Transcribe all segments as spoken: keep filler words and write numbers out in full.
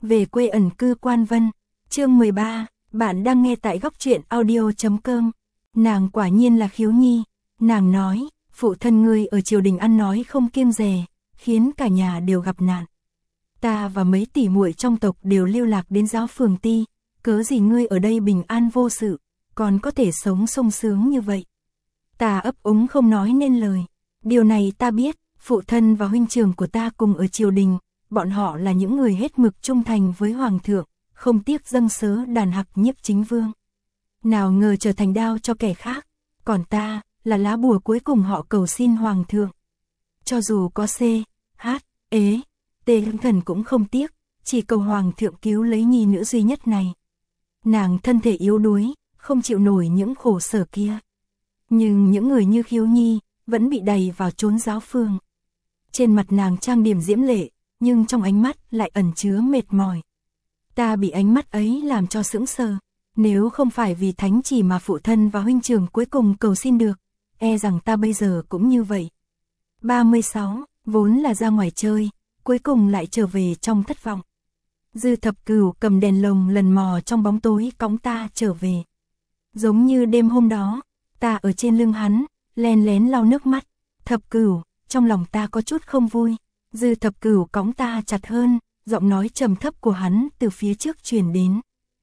về quê ẩn cư Quan Vân. Chương mười ba, bạn đang nghe tại góc truyện audio chấm com. Nàng quả nhiên là Khiếu Nhi, nàng nói, phụ thân ngươi ở triều đình ăn nói không kiêng dè, khiến cả nhà đều gặp nạn. Ta và mấy tỷ muội trong tộc đều lưu lạc đến giáo phường ti, cớ gì ngươi ở đây bình an vô sự, còn có thể sống sung sướng như vậy. Ta ấp úng không nói nên lời, điều này ta biết, phụ thân và huynh trưởng của ta cùng ở triều đình, bọn họ là những người hết mực trung thành với hoàng thượng, không tiếc dâng sớ đàn hặc nhiếp chính vương. Nào ngờ trở thành đao cho kẻ khác, còn ta, là lá bùa cuối cùng họ cầu xin hoàng thượng. Cho dù có C, H, ế, T thần cũng không tiếc, chỉ cầu hoàng thượng cứu lấy nhi nữ duy nhất này. Nàng thân thể yếu đuối, không chịu nổi những khổ sở kia. Nhưng những người như Khiếu Nhi, vẫn bị đày vào chốn giáo phường. Trên mặt nàng trang điểm diễm lệ, nhưng trong ánh mắt lại ẩn chứa mệt mỏi. Ta bị ánh mắt ấy làm cho sững sờ. Nếu không phải vì thánh chỉ mà phụ thân và huynh trưởng cuối cùng cầu xin được, e rằng ta bây giờ cũng như vậy. ba mươi sáu, vốn là ra ngoài chơi, cuối cùng lại trở về trong thất vọng. Dư Thập Cửu cầm đèn lồng lần mò trong bóng tối cõng ta trở về. Giống như đêm hôm đó, ta ở trên lưng hắn, len lén lau nước mắt. Thập Cửu, trong lòng ta có chút không vui. Dư Thập Cửu cõng ta chặt hơn, giọng nói trầm thấp của hắn từ phía trước truyền đến.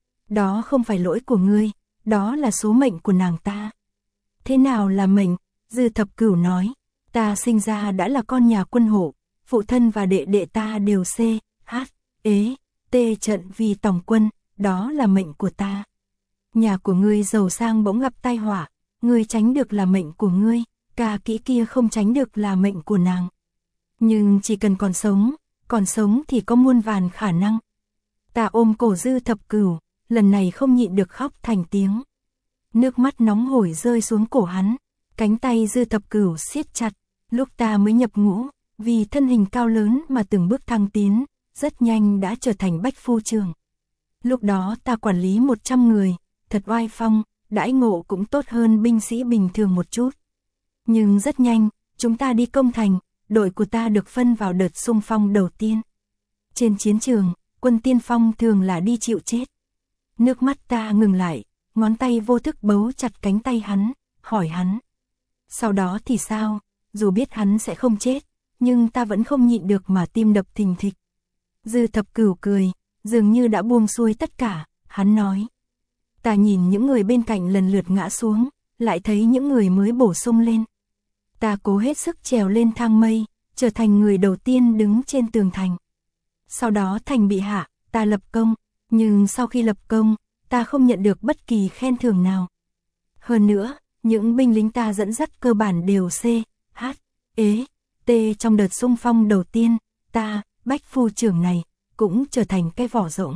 Đó không phải lỗi của ngươi, đó là số mệnh của nàng ta. Thế nào là mệnh? Dư Thập Cửu nói, ta sinh ra đã là con nhà quân hộ, phụ thân và đệ đệ ta đều C, H, ế, T trận vì tổng quân, đó là mệnh của ta. Nhà của ngươi giàu sang bỗng gặp tai họa, ngươi tránh được là mệnh của ngươi, ca kỹ kia không tránh được là mệnh của nàng. Nhưng chỉ cần còn sống, còn sống thì có muôn vàn khả năng. Ta ôm cổ Dư Thập Cửu, lần này không nhịn được khóc thành tiếng. Nước mắt nóng hổi rơi xuống cổ hắn, cánh tay Dư Thập Cửu siết chặt. Lúc ta mới nhập ngũ, vì thân hình cao lớn mà từng bước thăng tiến, rất nhanh đã trở thành bách phu trưởng. Lúc đó ta quản lý một trăm người, thật oai phong, đãi ngộ cũng tốt hơn binh sĩ bình thường một chút. Nhưng rất nhanh, chúng ta đi công thành, đội của ta được phân vào đợt xung phong đầu tiên. Trên chiến trường, quân tiên phong thường là đi chịu chết. Nước mắt ta ngừng lại, ngón tay vô thức bấu chặt cánh tay hắn, hỏi hắn. Sau đó thì sao? Dù biết hắn sẽ không chết, nhưng ta vẫn không nhịn được mà tim đập thình thịch. Dư Thập Cửu cười, dường như đã buông xuôi tất cả, hắn nói. Ta nhìn những người bên cạnh lần lượt ngã xuống, lại thấy những người mới bổ sung lên. Ta cố hết sức trèo lên thang mây, trở thành người đầu tiên đứng trên tường thành. Sau đó thành bị hạ, ta lập công, nhưng sau khi lập công, ta không nhận được bất kỳ khen thưởng nào. Hơn nữa, những binh lính ta dẫn dắt cơ bản đều C, H, ế, T trong đợt xung phong đầu tiên, ta, bách phu trưởng này, cũng trở thành cái vỏ rỗng.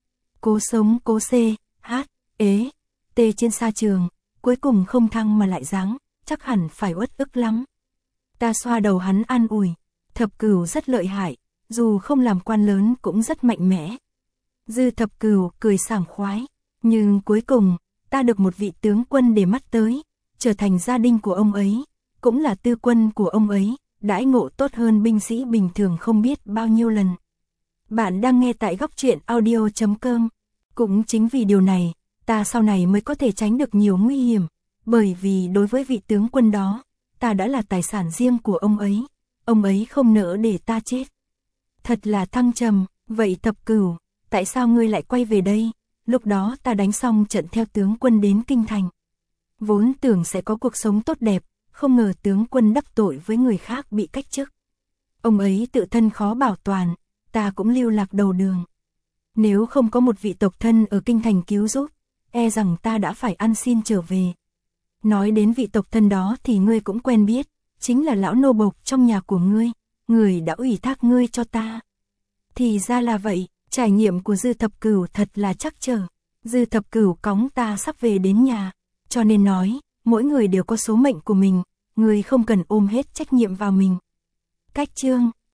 Cố sống cố C, H, ế, T trên sa trường, cuối cùng không thăng mà lại giáng, chắc hẳn phải uất ức lắm. Ta xoa đầu hắn an ủi, Thập Cửu rất lợi hại, dù không làm quan lớn cũng rất mạnh mẽ. Dư Thập Cửu cười sảng khoái, nhưng cuối cùng, ta được một vị tướng quân để mắt tới, trở thành gia đình của ông ấy, cũng là tư quân của ông ấy, đãi ngộ tốt hơn binh sĩ bình thường không biết bao nhiêu lần. Bạn đang nghe tại góc truyện audio chấm com. Cũng chính vì điều này, ta sau này mới có thể tránh được nhiều nguy hiểm, bởi vì đối với vị tướng quân đó, ta đã là tài sản riêng của ông ấy, ông ấy không nỡ để ta chết. Thật là thăng trầm, vậy Thập Cửu, tại sao ngươi lại quay về đây? Lúc đó ta đánh xong trận theo tướng quân đến Kinh Thành. Vốn tưởng sẽ có cuộc sống tốt đẹp, không ngờ tướng quân đắc tội với người khác bị cách chức. Ông ấy tự thân khó bảo toàn, ta cũng lưu lạc đầu đường. Nếu không có một vị tộc thân ở Kinh Thành cứu giúp, e rằng ta đã phải ăn xin trở về. Nói đến vị tộc thân đó thì ngươi cũng quen biết, chính là lão nô bộc trong nhà của ngươi, người đã ủy thác ngươi cho ta. Thì ra là vậy, trải nghiệm của Dư Thập Cửu thật là trắc trở. Dư Thập Cửu cõng ta sắp về đến nhà, cho nên nói, mỗi người đều có số mệnh của mình, người không cần ôm hết trách nhiệm vào mình. Cách chương